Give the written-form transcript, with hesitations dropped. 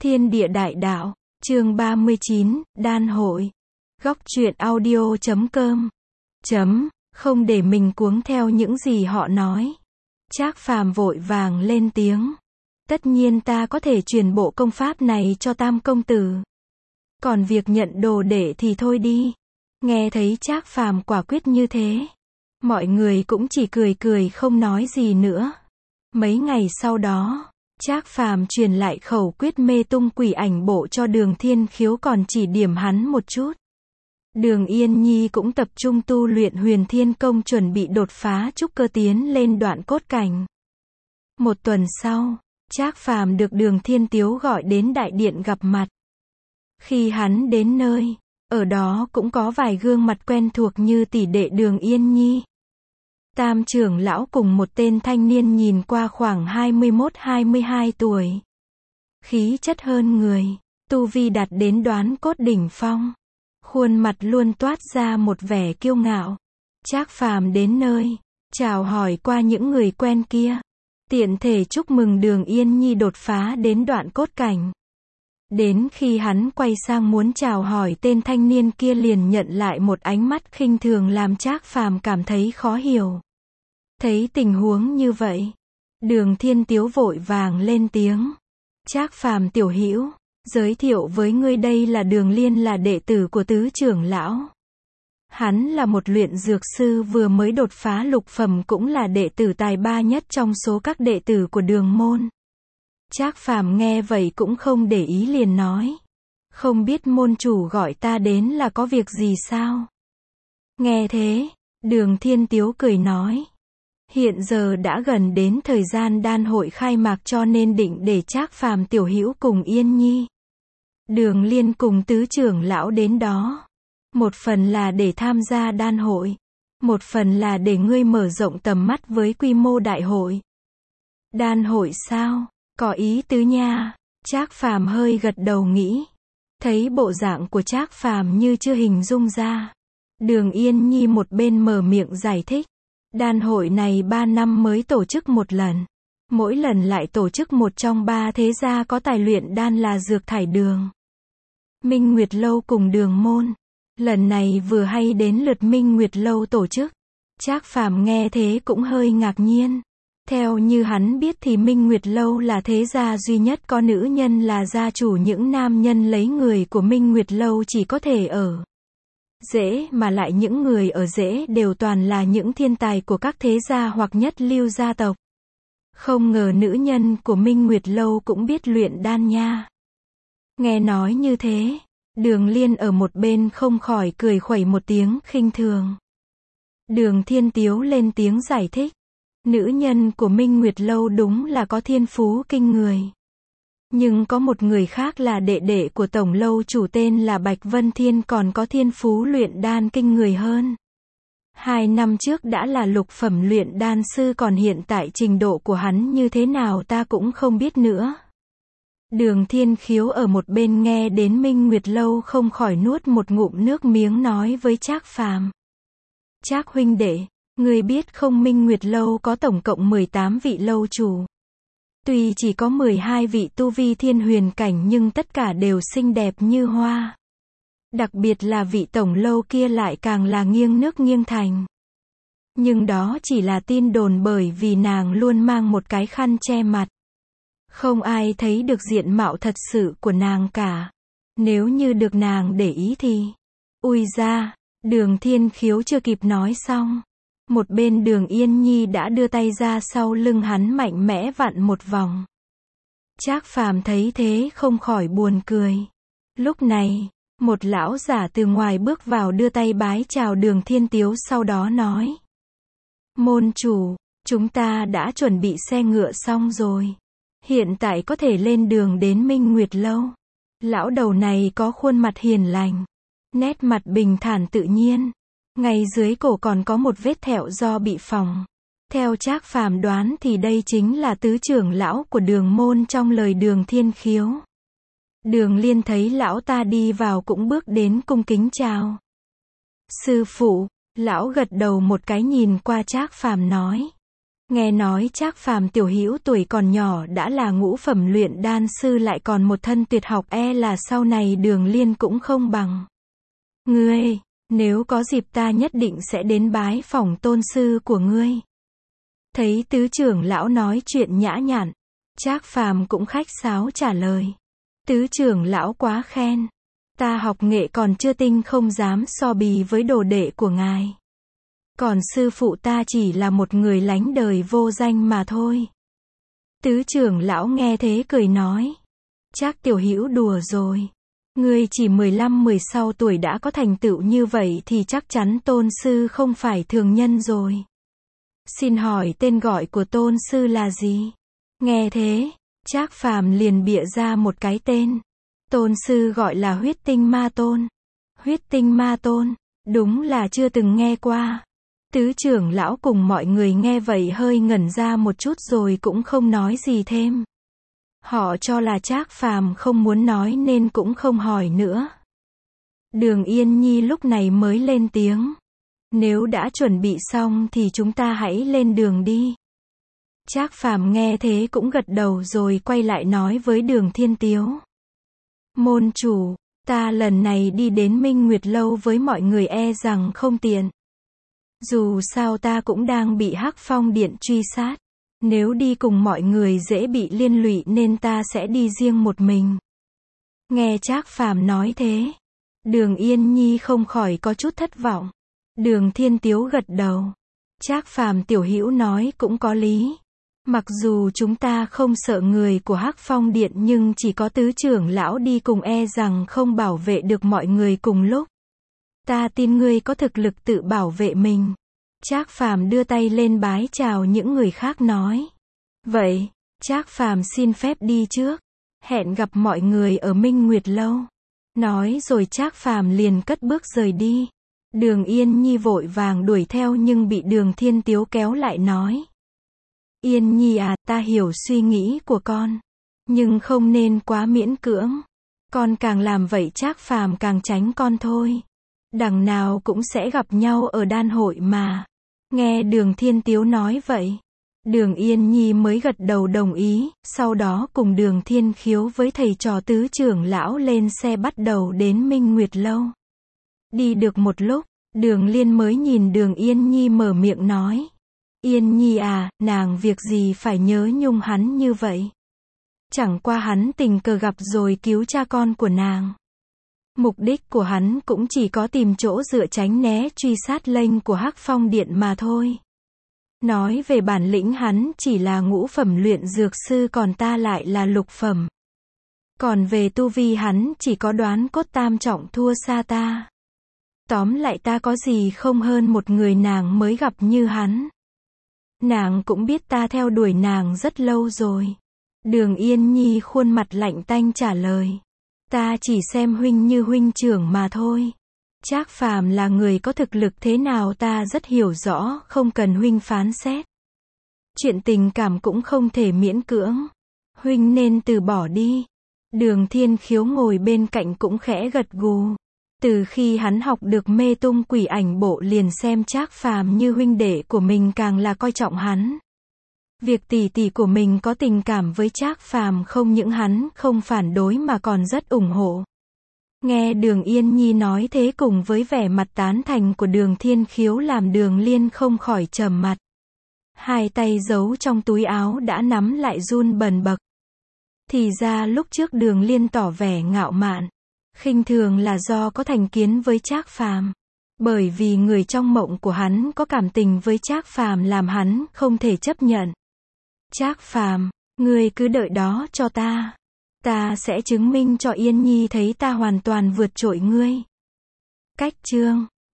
Thiên địa đại đạo, chương 39, đan hội. Góc truyện audio.com. Không để mình cuống theo những gì họ nói. Trác Phàm vội vàng lên tiếng. Tất nhiên ta có thể truyền bộ công pháp này cho Tam công tử. Còn việc nhận đồ đệ thì thôi đi. Nghe thấy Trác Phàm quả quyết như thế, mọi người cũng chỉ cười cười không nói gì nữa. Mấy ngày sau đó, Trác Phàm truyền lại khẩu quyết mê tung quỷ ảnh bộ cho Đường Thiên Khiếu, còn chỉ điểm hắn một chút. Đường Yên Nhi cũng tập trung tu luyện Huyền Thiên Công, chuẩn bị đột phá trúc cơ tiến lên đoạn cốt cảnh. Một tuần sau, Trác Phàm được Đường Thiên Tiếu gọi đến đại điện gặp mặt. Khi hắn đến nơi, ở đó cũng có vài gương mặt quen thuộc như tỷ đệ Đường Yên Nhi, Tam trưởng lão cùng một tên thanh niên nhìn qua khoảng 21-22 tuổi. Khí chất hơn người, tu vi đạt đến đoán cốt đỉnh phong. Khuôn mặt luôn toát ra một vẻ kiêu ngạo. Trác Phàm đến nơi, chào hỏi qua những người quen kia, tiện thể chúc mừng Đường Yên Nhi đột phá đến đoạn cốt cảnh. Đến khi hắn quay sang muốn chào hỏi tên thanh niên kia, liền nhận lại một ánh mắt khinh thường làm Trác Phàm cảm thấy khó hiểu. Thấy tình huống như vậy, Đường Thiên Tiếu vội vàng lên tiếng. Trác Phàm tiểu hữu, giới thiệu với ngươi, đây là Đường Liên, là đệ tử của tứ trưởng lão. Hắn là một luyện dược sư vừa mới đột phá lục phẩm, cũng là đệ tử tài ba nhất trong số các đệ tử của Đường môn. Trác Phàm nghe vậy cũng không để ý, liền nói. Không biết môn chủ gọi ta đến là có việc gì sao? Nghe thế, Đường Thiên Tiếu cười nói. Hiện giờ đã gần đến thời gian đan hội khai mạc, cho nên định để Trác Phàm tiểu hữu cùng Yên Nhi, Đường Liên cùng tứ trưởng lão đến đó. Một phần là để tham gia đan hội, một phần là để ngươi mở rộng tầm mắt với quy mô đại hội. Đan hội sao? Có ý tứ nha. Trác Phàm hơi gật đầu nghĩ. Thấy bộ dạng của Trác Phàm như chưa hình dung ra, Đường Yên Nhi một bên mở miệng giải thích. Đan hội này 3 năm mới tổ chức một lần. Mỗi lần lại tổ chức một trong 3 thế gia có tài luyện đan là Dược Thải Đường, Minh Nguyệt Lâu cùng Đường môn. Lần này vừa hay đến lượt Minh Nguyệt Lâu tổ chức. Trác Phàm nghe thế cũng hơi ngạc nhiên. Theo như hắn biết thì Minh Nguyệt Lâu là thế gia duy nhất có nữ nhân là gia chủ, những nam nhân lấy người của Minh Nguyệt Lâu chỉ có thể ở Dễ, mà lại những người ở Dễ đều toàn là những thiên tài của các thế gia hoặc nhất lưu gia tộc. Không ngờ nữ nhân của Minh Nguyệt Lâu cũng biết luyện đan nha. Nghe nói như thế, Đường Liên ở một bên không khỏi cười khuẩy một tiếng khinh thường. Đường Thiên Tiếu lên tiếng giải thích. Nữ nhân của Minh Nguyệt Lâu đúng là có thiên phú kinh người. Nhưng có một người khác là đệ đệ của tổng lâu chủ tên là Bạch Vân Thiên, còn có thiên phú luyện đan kinh người hơn. 2 năm trước đã là lục phẩm luyện đan sư, còn hiện tại trình độ của hắn như thế nào ta cũng không biết nữa. Đường Thiên Khiếu ở một bên nghe đến Minh Nguyệt Lâu không khỏi nuốt một ngụm nước miếng, nói với Trác Phàm. Trác huynh đệ, người biết không, Minh Nguyệt Lâu có tổng cộng 18 vị lâu chủ. Tuy chỉ có 12 vị tu vi thiên huyền cảnh, nhưng tất cả đều xinh đẹp như hoa. Đặc biệt là vị tổng lâu kia lại càng là nghiêng nước nghiêng thành. Nhưng đó chỉ là tin đồn, bởi vì nàng luôn mang một cái khăn che mặt. Không ai thấy được diện mạo thật sự của nàng cả. Nếu như được nàng để ý thì... Ui ra, Đường Thiên Khiếu chưa kịp nói xong, một bên Đường Yên Nhi đã đưa tay ra sau lưng hắn mạnh mẽ vặn một vòng. Trác Phàm thấy thế không khỏi buồn cười. Lúc này, một lão giả từ ngoài bước vào, đưa tay bái chào Đường Thiên Tiếu, sau đó nói. Môn chủ, chúng ta đã chuẩn bị xe ngựa xong rồi. Hiện tại có thể lên đường đến Minh Nguyệt Lâu. Lão đầu này có khuôn mặt hiền lành, nét mặt bình thản tự nhiên. Ngay dưới cổ còn có một vết thẹo do bị phỏng. Theo Trác Phàm đoán thì đây chính là tứ trưởng lão của Đường môn trong lời Đường Thiên Khiếu. Đường Liên thấy lão ta đi vào cũng bước đến cung kính chào. Sư phụ. Lão gật đầu một cái, nhìn qua Trác Phàm nói. Nghe nói Trác Phàm tiểu hữu tuổi còn nhỏ đã là ngũ phẩm luyện đan sư lại còn một thân tuyệt học là sau này Đường Liên cũng không bằng. Ngươi, nếu có dịp ta nhất định sẽ đến bái phỏng tôn sư của ngươi. Thấy tứ trưởng lão nói chuyện nhã nhặn, Trác Phàm cũng khách sáo trả lời. Tứ trưởng lão quá khen. Ta học nghệ còn chưa tinh không dám so bì với đồ đệ của ngài. Còn sư phụ ta chỉ là một người lánh đời vô danh mà thôi. Tứ trưởng lão nghe thế cười nói. Trác tiểu hữu đùa rồi. Ngươi chỉ 15-16 tuổi đã có thành tựu như vậy thì chắc chắn tôn sư không phải thường nhân rồi. Xin hỏi tên gọi của tôn sư là gì? Nghe thế, Trác Phàm liền bịa ra một cái tên. Tôn sư gọi là Huyết Tinh Ma Tôn. Huyết Tinh Ma Tôn, đúng là chưa từng nghe qua. Tứ trưởng lão cùng mọi người nghe vậy hơi ngẩn ra một chút rồi cũng không nói gì thêm. Họ cho là Trác Phàm không muốn nói nên cũng không hỏi nữa. Đường Yên Nhi lúc này mới lên tiếng. Nếu đã chuẩn bị xong thì chúng ta hãy lên đường đi. Trác Phàm nghe thế cũng gật đầu rồi quay lại nói với Đường Thiên Tiếu. Môn chủ, ta lần này đi đến Minh Nguyệt Lâu với mọi người rằng không tiện. Dù sao ta cũng đang bị Hắc Phong Điện truy sát. Nếu đi cùng mọi người dễ bị liên lụy nên ta sẽ đi riêng một mình. Nghe Trác Phàm nói thế, Đường Yên Nhi không khỏi có chút thất vọng. Đường Thiên Tiếu gật đầu. Trác Phàm tiểu hữu nói cũng có lý. Mặc dù chúng ta không sợ người của Hắc Phong Điện nhưng chỉ có tứ trưởng lão đi cùng rằng không bảo vệ được mọi người cùng lúc. Ta tin ngươi có thực lực tự bảo vệ mình. Trác Phàm đưa tay lên bái chào những người khác nói. Vậy, Trác Phàm xin phép đi trước. Hẹn gặp mọi người ở Minh Nguyệt Lâu. Nói rồi Trác Phàm liền cất bước rời đi. Đường Yên Nhi vội vàng đuổi theo nhưng bị Đường Thiên Tiếu kéo lại nói. Yên Nhi à, ta hiểu suy nghĩ của con. Nhưng không nên quá miễn cưỡng. Con càng làm vậy Trác Phàm càng tránh con thôi. Đằng nào cũng sẽ gặp nhau ở đan hội mà. Nghe Đường Thiên Tiếu nói vậy, Đường Yên Nhi mới gật đầu đồng ý, sau đó cùng Đường Thiên Khiếu với thầy trò tứ trưởng lão lên xe bắt đầu đến Minh Nguyệt Lâu. Đi được một lúc, Đường Liên mới nhìn Đường Yên Nhi mở miệng nói. Yên Nhi à, nàng việc gì phải nhớ nhung hắn như vậy? Chẳng qua hắn tình cờ gặp rồi cứu cha con của nàng. Mục đích của hắn cũng chỉ có tìm chỗ dựa tránh né truy sát lệnh của Hắc Phong Điện mà thôi. Nói về bản lĩnh hắn chỉ là ngũ phẩm luyện dược sư còn ta lại là lục phẩm. Còn về tu vi hắn chỉ có đoán cốt tam trọng thua xa ta. Tóm lại ta có gì không hơn một người nàng mới gặp như hắn. Nàng cũng biết ta theo đuổi nàng rất lâu rồi. Đường Yên Nhi khuôn mặt lạnh tanh trả lời. Ta chỉ xem huynh như huynh trưởng mà thôi. Trác Phàm là người có thực lực thế nào ta rất hiểu rõ, không cần huynh phán xét. Chuyện tình cảm cũng không thể miễn cưỡng. Huynh nên từ bỏ đi. Đường Thiên Khiếu ngồi bên cạnh cũng khẽ gật gù. Từ khi hắn học được mê tung quỷ ảnh bộ liền xem Trác Phàm như huynh đệ của mình càng là coi trọng hắn. Việc tỷ tỷ của mình có tình cảm với Trác Phàm không những hắn không phản đối mà còn rất ủng hộ. Nghe Đường Yên Nhi nói thế cùng với vẻ mặt tán thành của Đường Thiên Khiếu làm Đường Liên không khỏi trầm mặt. Hai tay giấu trong túi áo đã nắm lại run bần bật. Thì ra lúc trước Đường Liên tỏ vẻ ngạo mạn, khinh thường là do có thành kiến với Trác Phàm. Bởi vì người trong mộng của hắn có cảm tình với Trác Phàm làm hắn không thể chấp nhận. Trác Phàm, ngươi cứ đợi đó cho ta. Ta sẽ chứng minh cho Yên Nhi thấy ta hoàn toàn vượt trội ngươi. Cách chương